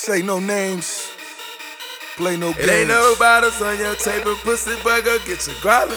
Say no names, play no games. It ain't no bottles on your table, pussy boy, go get your growler.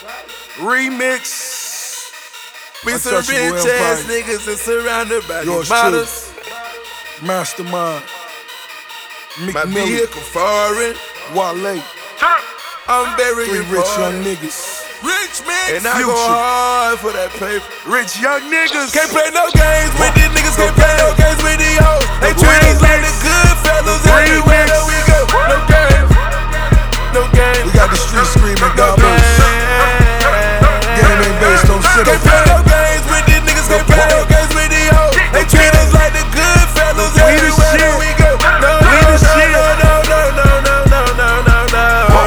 Remix. We some rich ass niggas and surrounded by these models. Mastermind. My vehicle foreign. Wale. I'm very Three rich young niggas. Rich man, and I go hard for that paper. Rich young niggas. Can't play no games with these niggas, can't play no games with these hoes. They treat us like the good fellas everywhere that we go. No games, no games. We got the street screaming, God bless. Game ain't based on sympathy. Can't play no games with these niggas, can't play no games with these hoes. They treat us like the good fellas everywhere that we go. No, no, no, no, no, no, no, no, no, no, no, no.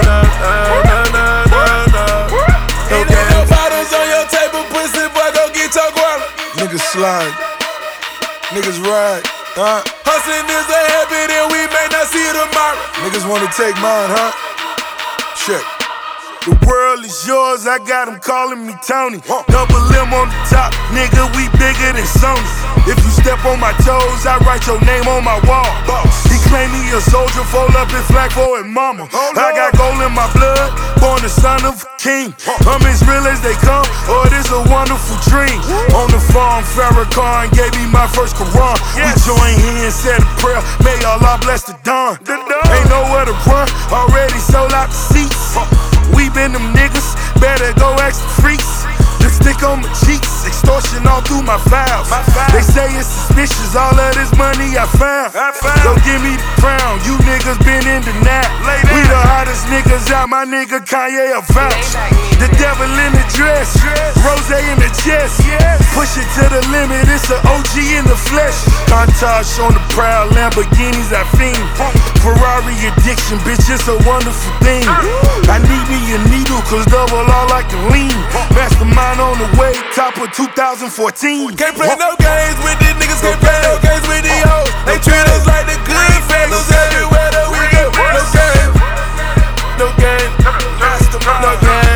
Niggas slide, niggas ride, Hustling is a habit and we may not see it tomorrow. Niggas wanna take mine, huh? Check. The world is yours, I got them calling me Tony. Double M on the top, nigga, we bigger than Sony. If you step on my toes, I write your name on my wall. He claim he a soldier, fold up his flag for his mama. I got gold in my blood, born the son of a king. I'm as real as they come, oh, this a wonderful dream. On the farm, Farrakhan gave me my first Quran. We joined hands, said a prayer, may Allah bless the dawn. Ain't nowhere to run, already sold out the seats. We been them niggas, better go ask the freaks. Lipstick on my cheeks, extortion all through my files. They say it's suspicious, all of this money I found. Go give me the crown, you niggas been in the nap. We the hottest niggas out, my nigga Kanye a vouch. The devil in the dress, rose in the chest. Push it to the limit, it's an OG in the flesh. Countach on the proud, Lamborghinis I fiend. Ferrari addiction, bitch, it's a wonderful thing. I need me a needle, cause double all like the lean. Mastermind on the way, top of 2014. Can't play no games with these niggas, can't play no games with these hoes. They treat us like the good fellas everywhere that we go. No games, no games, no games.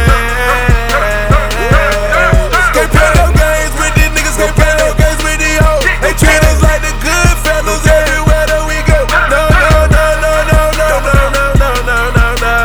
Can't play no games with these niggas, can't play no games with these hoes. They treat us like the good fellas everywhere that we go. No, no, no, no, no, no, no, no, no, no, no, no, no.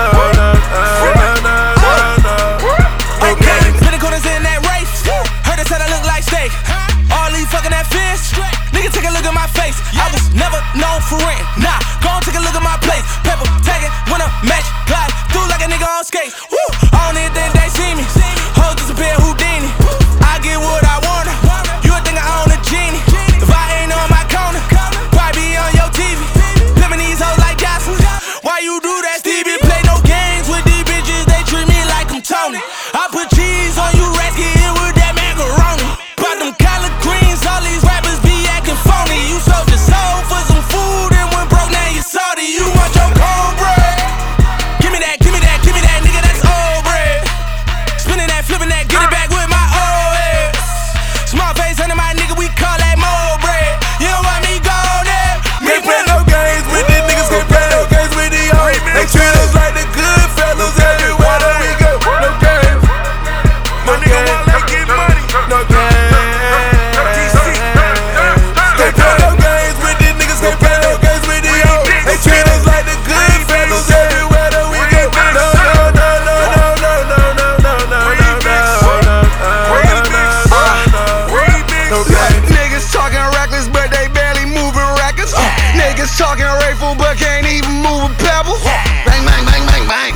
Take a look at my face. I was never known for rent. Nah, go and take a look at my place. Pepper, tag it, winner, match, glide through like a nigga on skates. Woo! I don't even think they see me. Hoes disappear, Houdini. I get what I want. You would think I own a genie. If I ain't on my corner, probably be on your TV. Pimpin' these hoes like Jocelyn. Why you do that, Stevie? Play no games with these bitches. They treat me like I'm Tony. I put cheese on you, rescue it with that macaroni. Bought them collard greens, all these rappers be acting phony. You sold your soul for some food and went broke, now you salty. You want your cornbread? Give me that, give me that, give me that, nigga, that's old bread. Spinning that, flipping that, get it back with my old head. Small face under my nigga, we call that mold bread. You don't want me gone there? Can't play no games with these niggas, can't play no games with these hoes. They treat us like the good fellas everywhere that we go. No games, my nigga Wale get money. no games. Can't play no games with these niggas, can't play no games with these hoes. They treat us like the good fellas everywhere that we go. No, no, no, no, no, no, no, no, no, no, Niggas talking reckless, but they barely moving records. Niggas talking rifle, but can't even move a pebble. Bang, bang, bang, bang, bang.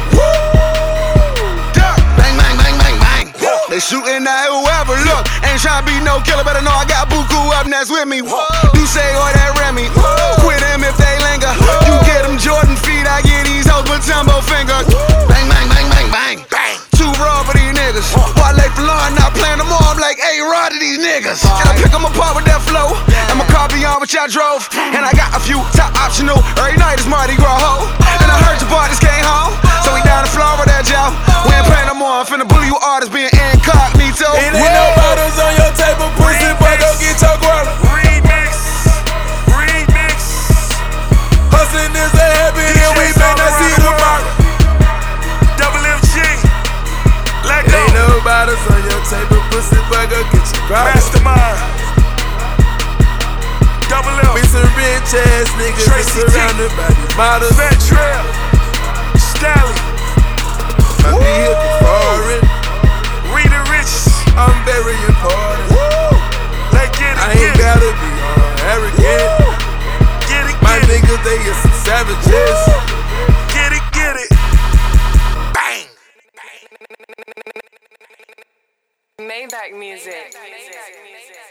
Bang, bang, bang, bang, bang. They shooting at whoever. Look, ain't tryna be no killer, better know I got Buku up next with me. You say or that Remy. Quit them if they linger. You get them Jordan feet, I get these hoes with Tumbo finger. Bang, bang, bang, bang, bang. Too raw for these niggas. Wale for law, not playing them all. I'm like, hey, raw to these niggas. And I pick them apart with that flow. And my car beyond which I drove. And I got a few top optional. Every night is Mardi Gras ho. And I heard your parties came home. So we down to Florida, Joe. We ain't playing no more. I'm finna bully you artists being incognito. It ain't no bottles on your table, pussy boy, go get your guala. Remix. Hustling is a habit and we may not see it tomorrow. Double MG. Let go. Ain't no bottles on your table, pussy boy, go get your guala. Mastermind. Double L. We some rich ass niggas Tracy T. surrounded by these models. Fat Trail. Stally. My vehicle foreign. Rita Rich. I'm very important. Let's get it, I ain't gotta be arrogant. Get it, My get it. niggas, they is some savages. Get it, get it. Bang. Maybach music.